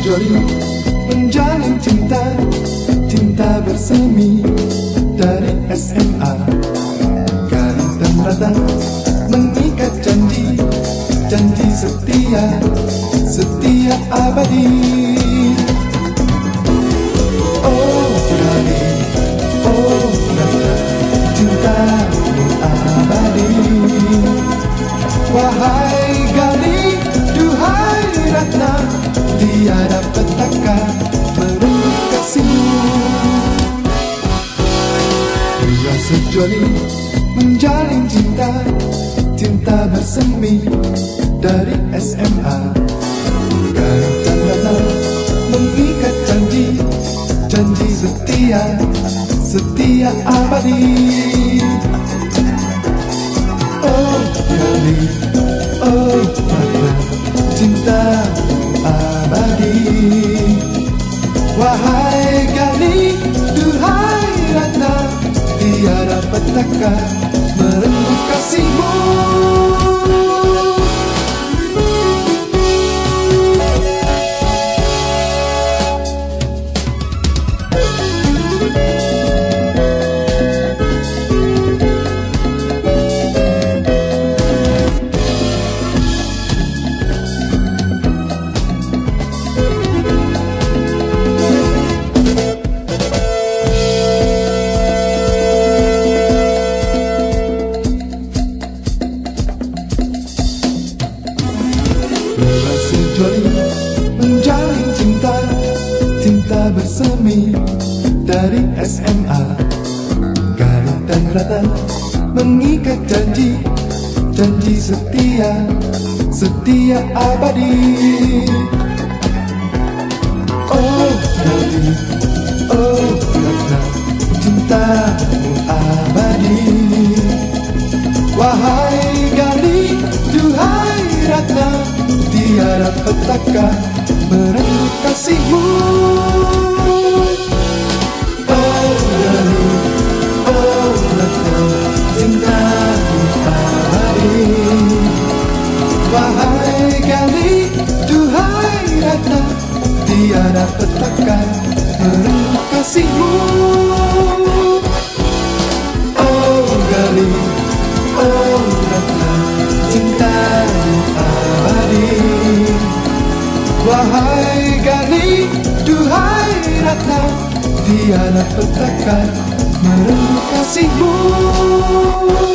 sejoli menjalin cinta, cinta bersemi dari SMA. Garis dan rata mengikat janji, janji setia, setia abadi. Oh Gali, oh rata, cintamu abadi. Wahai Gali, duhai Ratna, tiada petaka merenggut kasihmu. Dua sejoli menjalin cinta, cinta bersemi dari SMA. Garis dan rata mengikat janji, janji setia, setia abadi. Oh Gali, oh Ratna, cintamu abadi. Wahai Gali, duhai Ratna, tiada petaka merenggut kasihmu. Dua sejoli menjalin cinta, cinta bersemi dari SMA. Garis dan rata mengikat janji, janji setia, setia abadi. Oh Gali, oh Ratna, cintamu abadi. Wahai Gali, duhai Ratna, tiada petaka merenggut kasihmu. Oh Gali, oh Ratna, cintamu abadi. Wahai Gali, duhai Ratna, tiada petaka merenggut kasihmu. Oh Gali, oh Ratna, cintamu abadi. Wahai Gali, duhai Ratna, tiada petaka merenggut kasihmu.